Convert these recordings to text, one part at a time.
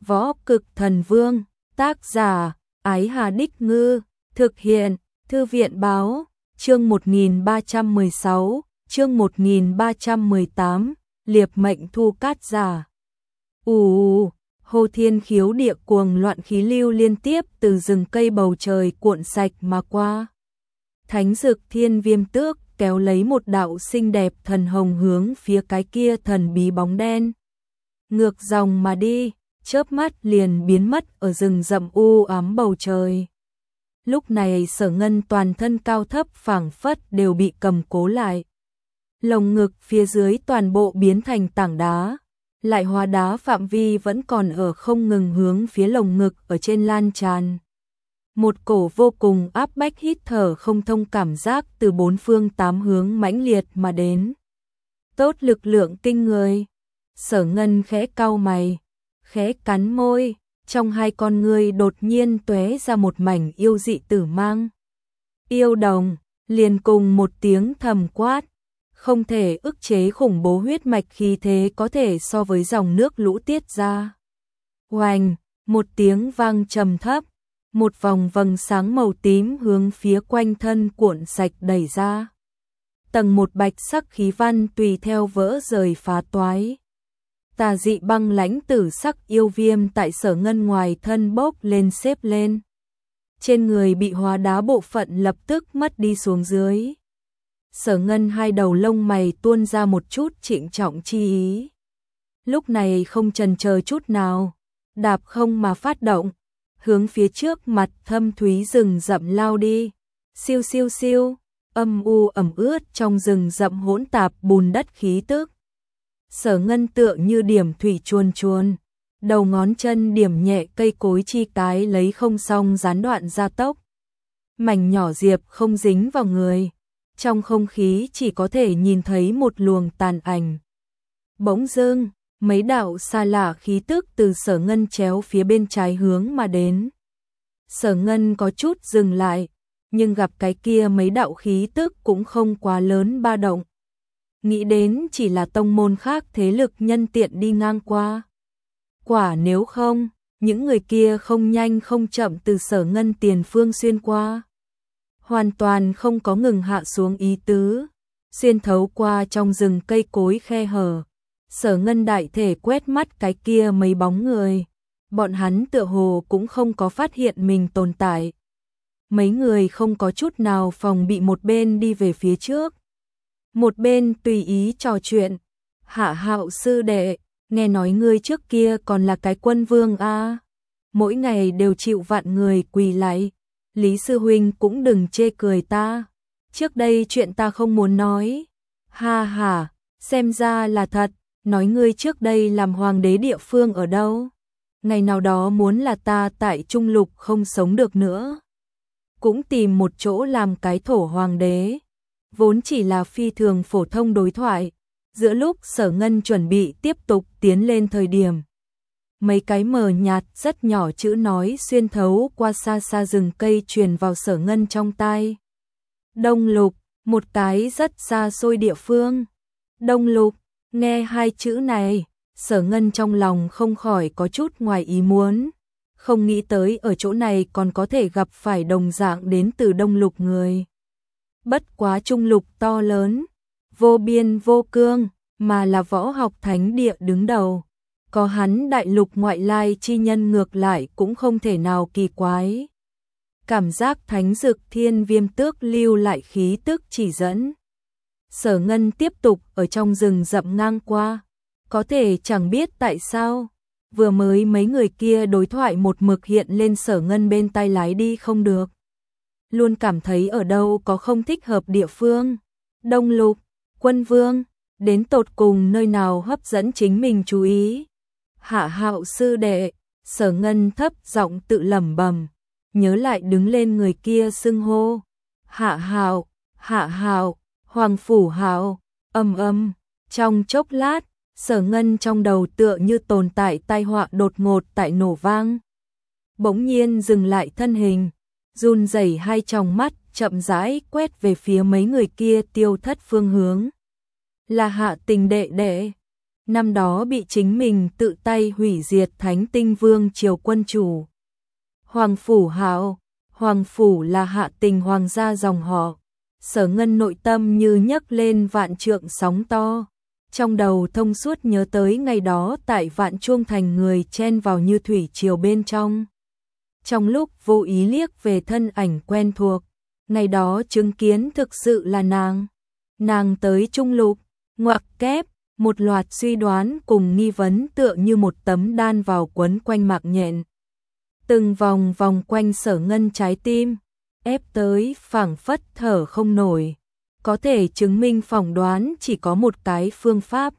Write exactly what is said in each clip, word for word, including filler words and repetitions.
Võ Cực Thần Vương, tác giả, Ái Hà Đích Ngư, thực hiện, Thư viện Báo, chương một nghìn ba trăm mười sáu, chương một nghìn ba trăm mười tám, liệp mệnh thu cát giả. Ù, hô thiên khiếu địa cuồng loạn khí lưu liên tiếp từ rừng cây bầu trời cuộn sạch mà qua. Thánh dực thiên viêm tước kéo lấy một đạo xinh đẹp thần hồng hướng phía cái kia thần bí bóng đen. Ngược dòng mà đi, chớp mắt liền biến mất ở rừng rậm u ám bầu trời. Lúc này Sở Ngân toàn thân cao thấp phảng phất đều bị cầm cố lại. Lồng ngực phía dưới toàn bộ biến thành tảng đá, lại hóa đá phạm vi vẫn còn ở không ngừng hướng phía lồng ngực ở trên lan tràn. Một cổ vô cùng áp bách hít thở không thông cảm giác từ bốn phương tám hướng mãnh liệt mà đến. Tốt lực lượng kinh người. Sở Ngân khẽ cau mày, khẽ cắn môi, trong hai con ngươi đột nhiên tóe ra một mảnh yêu dị tử mang. Yêu đồng, liền cùng một tiếng thầm quát, không thể ức chế khủng bố huyết mạch khí thế có thể so với dòng nước lũ tiết ra. Oành, một tiếng vang trầm thấp, một vòng vầng sáng màu tím hướng phía quanh thân cuộn sạch đẩy ra. Tầng một bạch sắc khí văn tùy theo vỡ rời phá toái. Tà dị băng lãnh tử sắc yêu viêm tại Sở Ngân ngoài thân bốc lên xếp lên. Trên người bị hóa đá bộ phận lập tức mất đi xuống dưới. Sở Ngân hai đầu lông mày tuôn ra một chút trịnh trọng chi ý. Lúc này không chần chờ chút nào, đạp không mà phát động, hướng phía trước mặt thâm thúy rừng rậm lao đi. Siêu siêu siêu, âm u ẩm ướt trong rừng rậm hỗn tạp bùn đất khí tức. Sở Ngân tựa như điểm thủy chuồn chuồn, đầu ngón chân điểm nhẹ cây cối chi cái lấy không xong gián đoạn gia tốc. Mảnh nhỏ diệp không dính vào người, trong không khí chỉ có thể nhìn thấy một luồng tàn ảnh. Bỗng dưng, mấy đạo xa lạ khí tức từ Sở Ngân chéo phía bên trái hướng mà đến. Sở Ngân có chút dừng lại, nhưng gặp cái kia mấy đạo khí tức cũng không quá lớn ba động. Nghĩ đến chỉ là tông môn khác thế lực nhân tiện đi ngang qua. Quả nếu không, những người kia không nhanh không chậm từ Sở Ngân tiền phương xuyên qua. Hoàn toàn không có ngừng hạ xuống ý tứ, xuyên thấu qua trong rừng cây cối khe hở. Sở Ngân đại thể quét mắt cái kia mấy bóng người, bọn hắn tựa hồ cũng không có phát hiện mình tồn tại. Mấy người không có chút nào phòng bị, một bên đi về phía trước, một bên tùy ý trò chuyện. Hạ Hạo sư đệ, nghe nói ngươi trước kia còn là cái quân vương a, à? Mỗi ngày đều chịu vạn người quỳ lạy. Lý sư huynh cũng đừng chê cười ta, trước đây chuyện ta không muốn nói. Ha ha, xem ra là thật, nói ngươi trước đây làm hoàng đế địa phương ở đâu? Ngày nào đó muốn là ta tại Trung Lục không sống được nữa, cũng tìm một chỗ làm cái thổ hoàng đế. Vốn chỉ là phi thường phổ thông đối thoại, giữa lúc Sở Ngân chuẩn bị tiếp tục tiến lên thời điểm, mấy cái mờ nhạt rất nhỏ chữ nói xuyên thấu qua xa xa rừng cây truyền vào Sở Ngân trong tai. Đông Lục, một cái rất xa xôi địa phương. Đông Lục, nghe hai chữ này, Sở Ngân trong lòng không khỏi có chút ngoài ý muốn, không nghĩ tới ở chỗ này còn có thể gặp phải đồng dạng đến từ Đông Lục người. Bất quá Trung Lục to lớn, vô biên vô cương, mà là võ học thánh địa đứng đầu. Có hắn đại lục ngoại lai chi nhân ngược lại cũng không thể nào kỳ quái. Cảm giác thánh dực thiên viêm tước lưu lại khí tức chỉ dẫn. Sở Ngân tiếp tục ở trong rừng rậm ngang qua. Có thể chẳng biết tại sao, vừa mới mấy người kia đối thoại một mực hiện lên Sở Ngân bên tai lái đi không được. Luôn cảm thấy ở đâu có không thích hợp địa phương. Đông Lục, quân vương, đến tột cùng nơi nào hấp dẫn chính mình chú ý. Hạ Hạo sư đệ, Sở Ngân thấp giọng tự lẩm bẩm, nhớ lại đứng lên người kia xưng hô. Hạ Hạo, Hạ Hạo, Hoàng Phủ Hạo, âm âm, trong chốc lát, Sở Ngân trong đầu tựa như tồn tại tai họa đột ngột tại nổ vang. Bỗng nhiên dừng lại thân hình, run rẩy hai tròng mắt, chậm rãi quét về phía mấy người kia tiêu thất phương hướng. Là Hạ Tình đệ đệ. năm đó bị chính mình tự tay hủy diệt Thánh Tinh Vương triều quân chủ. Hoàng Phủ Hạo, Hoàng Phủ là hạ tình hoàng gia dòng họ. Sở Ngân nội tâm như nhấc lên vạn trượng sóng to. Trong đầu thông suốt nhớ tới ngày đó tại Vạn Chuông Thành người chen vào như thủy triều bên trong. Trong lúc vô ý liếc về thân ảnh quen thuộc, ngày đó chứng kiến thực sự là nàng. Nàng tới Trung Lục, ngoặc kép, một loạt suy đoán cùng nghi vấn tựa như một tấm đan vào quấn quanh mạc nhện. Từng vòng vòng quanh Sở Ngân trái tim, ép tới phảng phất thở không nổi. Có thể chứng minh phỏng đoán chỉ có một cái phương pháp.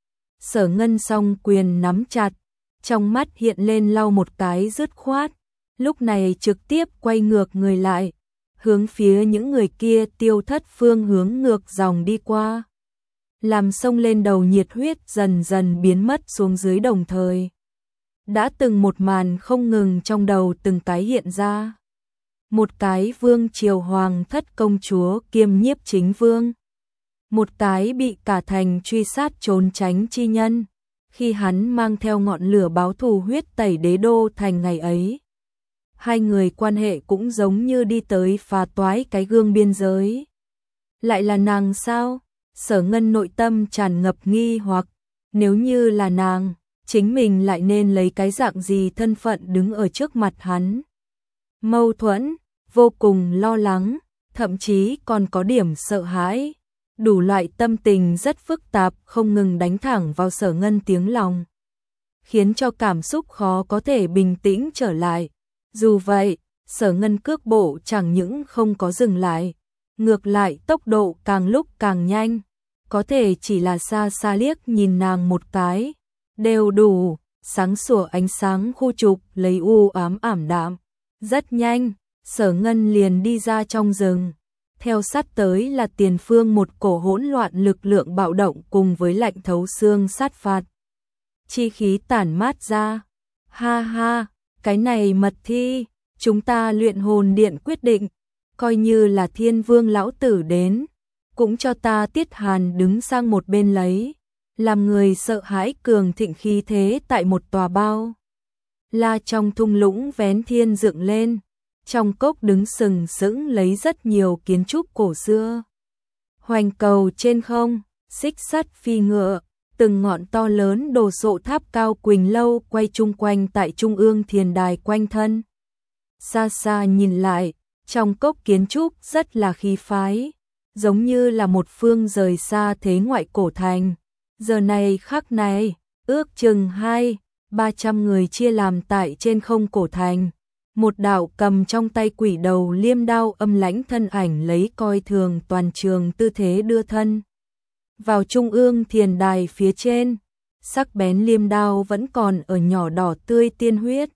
Sở Ngân song quyền nắm chặt, trong mắt hiện lên lau một cái dứt khoát, lúc này trực tiếp quay ngược người lại, hướng phía những người kia tiêu thất phương hướng ngược dòng đi qua. Làm sông lên đầu nhiệt huyết dần dần biến mất xuống dưới đồng thời. Đã từng một màn không ngừng trong đầu từng cái hiện ra. Một cái vương triều hoàng thất công chúa kiêm nhiếp chính vương. Một cái bị cả thành truy sát trốn tránh chi nhân. Khi hắn mang theo ngọn lửa báo thù huyết tẩy đế đô thành ngày ấy. Hai người quan hệ cũng giống như đi tới phá toái cái gương biên giới. Lại là nàng sao? Sở Ngân nội tâm tràn ngập nghi hoặc. Nếu như là nàng, chính mình lại nên lấy cái dạng gì thân phận đứng ở trước mặt hắn. Mâu thuẫn, vô cùng lo lắng, thậm chí còn có điểm sợ hãi. Đủ loại tâm tình rất phức tạp không ngừng đánh thẳng vào Sở Ngân tiếng lòng. Khiến cho cảm xúc khó có thể bình tĩnh trở lại. Dù vậy, Sở Ngân cước bộ chẳng những không có dừng lại. Ngược lại tốc độ càng lúc càng nhanh. Có thể chỉ là xa xa liếc nhìn nàng một cái. Đều đủ, sáng sủa ánh sáng khu trục lấy u ám ảm đạm. Rất nhanh, Sở Ngân liền đi ra trong rừng. Theo sát tới là tiền phương một cổ hỗn loạn lực lượng bạo động cùng với lạnh thấu xương sát phạt. Chi khí tản mát ra. Ha ha, cái này mật thi, chúng ta luyện hồn điện quyết định, coi như là Thiên Vương lão tử đến, cũng cho ta Tiết Hàn đứng sang một bên lấy, làm người sợ hãi cường thịnh khí thế tại một tòa bao. La trong thung lũng vén thiên dựng lên, trong cốc đứng sừng sững lấy rất nhiều kiến trúc cổ xưa. Hoành cầu trên không, xích sắt phi ngựa, từng ngọn to lớn đồ sộ tháp cao Quỳnh lâu quay chung quanh tại trung ương thiền đài quanh thân. Xa xa nhìn lại, trong cốc kiến trúc rất là khí phái, giống như là một phương rời xa thế ngoại cổ thành. Giờ này khắc này, ước chừng hai, ba trăm người chia làm tại trên không cổ thành. Một đạo cầm trong tay quỷ đầu liêm đao âm lãnh thân ảnh lấy coi thường toàn trường tư thế đưa thân. Vào trung ương thiền đài phía trên, sắc bén liêm đao vẫn còn ở nhỏ đỏ tươi tiên huyết.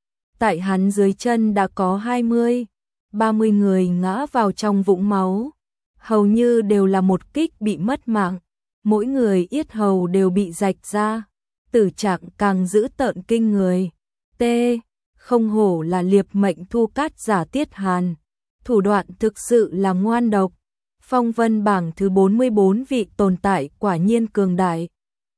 Tại hắn dưới chân đã có hai mươi, ba mươi người ngã vào trong vũng máu. Hầu như đều là một kích bị mất mạng. Mỗi người yết hầu đều bị rạch ra. Tử trạng càng dữ tợn kinh người. T. Không hổ là liệp mệnh thu cát giả Tiết Hàn. Thủ đoạn thực sự là ngoan độc. Phong vân bảng thứ bốn mươi bốn vị tồn tại quả nhiên cường đại.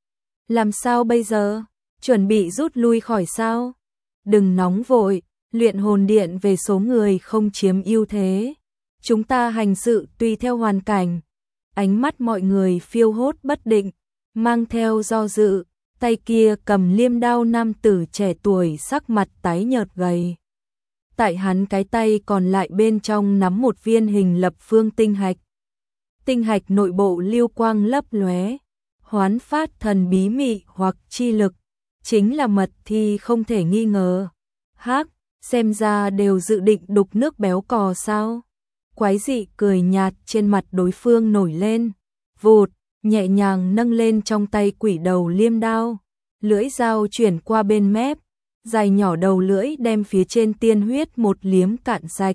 Làm sao bây giờ? Chuẩn bị rút lui khỏi sao? Đừng nóng vội, luyện hồn điện về số người không chiếm ưu thế. Chúng ta hành sự tùy theo hoàn cảnh. Ánh mắt mọi người phiêu hốt bất định, mang theo do dự, tay kia cầm liêm đao nam tử trẻ tuổi sắc mặt tái nhợt gầy. Tại hắn cái tay còn lại bên trong nắm một viên hình lập phương tinh hạch. Tinh hạch nội bộ lưu quang lấp lóe, hoán phát thần bí mị hoặc chi lực, chính là mật thi không thể nghi ngờ. Hắc, xem ra đều dự định đục nước béo cò sao? Quái dị cười nhạt trên mặt đối phương nổi lên, vụt, nhẹ nhàng nâng lên trong tay quỷ đầu liêm đao, lưỡi dao chuyển qua bên mép, dài nhỏ đầu lưỡi đem phía trên tiên huyết một liếm cạn sạch.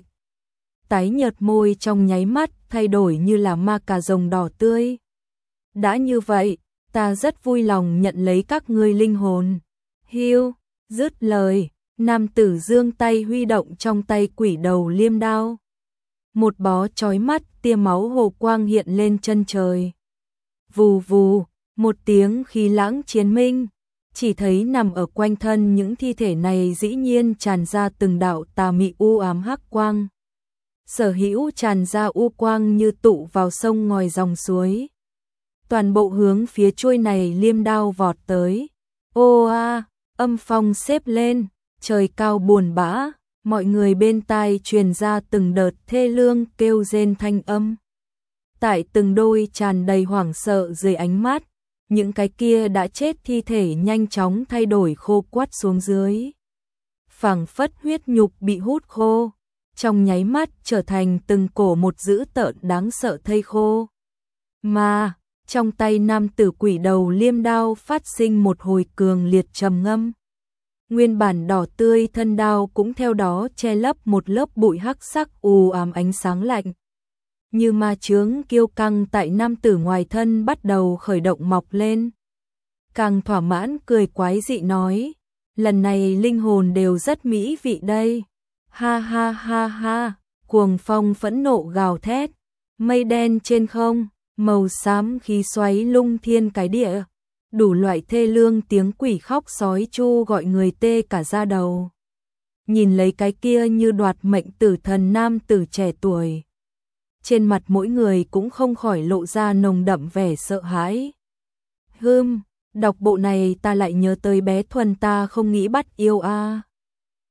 Tái nhợt môi trong nháy mắt thay đổi như là ma cà rồng đỏ tươi. Đã như vậy, ta rất vui lòng nhận lấy các ngươi linh hồn. Hiu, dứt lời, nam tử giương tay huy động trong tay quỷ đầu liêm đao. Một bó chói mắt tia máu hồ quang hiện lên chân trời. Vù vù, Một tiếng khí lãng chiến minh, chỉ thấy nằm ở quanh thân những thi thể này dĩ nhiên tràn ra từng đạo tà mị u ám hắc quang. Sở hữu tràn ra u quang như tụ vào sông ngòi dòng suối. Toàn bộ hướng phía chuôi này liêm đao vọt tới. Ô a, âm phong xếp lên, trời cao buồn bã, mọi người bên tai truyền ra từng đợt thê lương kêu rên thanh âm. Tại từng đôi tràn đầy hoảng sợ dưới ánh mắt, những cái kia đã chết thi thể nhanh chóng thay đổi khô quắt xuống dưới. Phảng phất huyết nhục bị hút khô, trong nháy mắt trở thành từng cổ một dữ tợn đáng sợ thây khô. Mà, trong tay nam tử quỷ đầu liêm đao phát sinh một hồi cường liệt trầm ngâm. Nguyên bản đỏ tươi thân đao cũng theo đó che lấp một lớp bụi hắc sắc u ám ánh sáng lạnh. Như ma chướng kiêu căng tại nam tử ngoài thân bắt đầu khởi động mọc lên. Càng thỏa mãn cười quái dị nói, lần này linh hồn đều rất mỹ vị đây. Ha ha ha ha, cuồng phong phẫn nộ gào thét, mây đen trên không, màu xám khí xoáy lung thiên cái địa. Đủ loại thê lương tiếng quỷ khóc sói chu gọi người tê cả da đầu. Nhìn lấy cái kia như đoạt mệnh tử thần nam tử trẻ tuổi. Trên mặt mỗi người cũng không khỏi lộ ra nồng đậm vẻ sợ hãi. Hừm, đọc bộ này ta lại nhớ tới bé Thuần ta không nghĩ bắt yêu a.